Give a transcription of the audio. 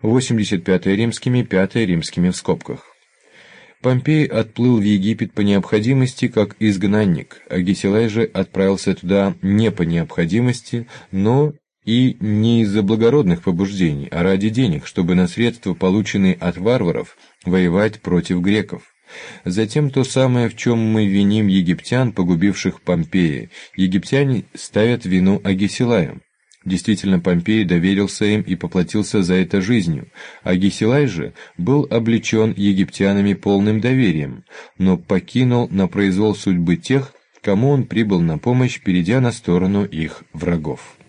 85 римскими, 5 римскими в скобках. Помпей отплыл в Египет по необходимости как изгнанник, а Гесилай же отправился туда не по необходимости, но и не из-за благородных побуждений, а ради денег, чтобы на средства, полученные от варваров, воевать против греков. Затем то самое, в чем мы виним египтян, погубивших Помпея, египтяне ставят вину Агесилаю. Действительно, Помпей доверился им и поплатился за это жизнью, а Гесилай же был облечен египтянами полным доверием, но покинул на произвол судьбы тех, кому он прибыл на помощь, перейдя на сторону их врагов.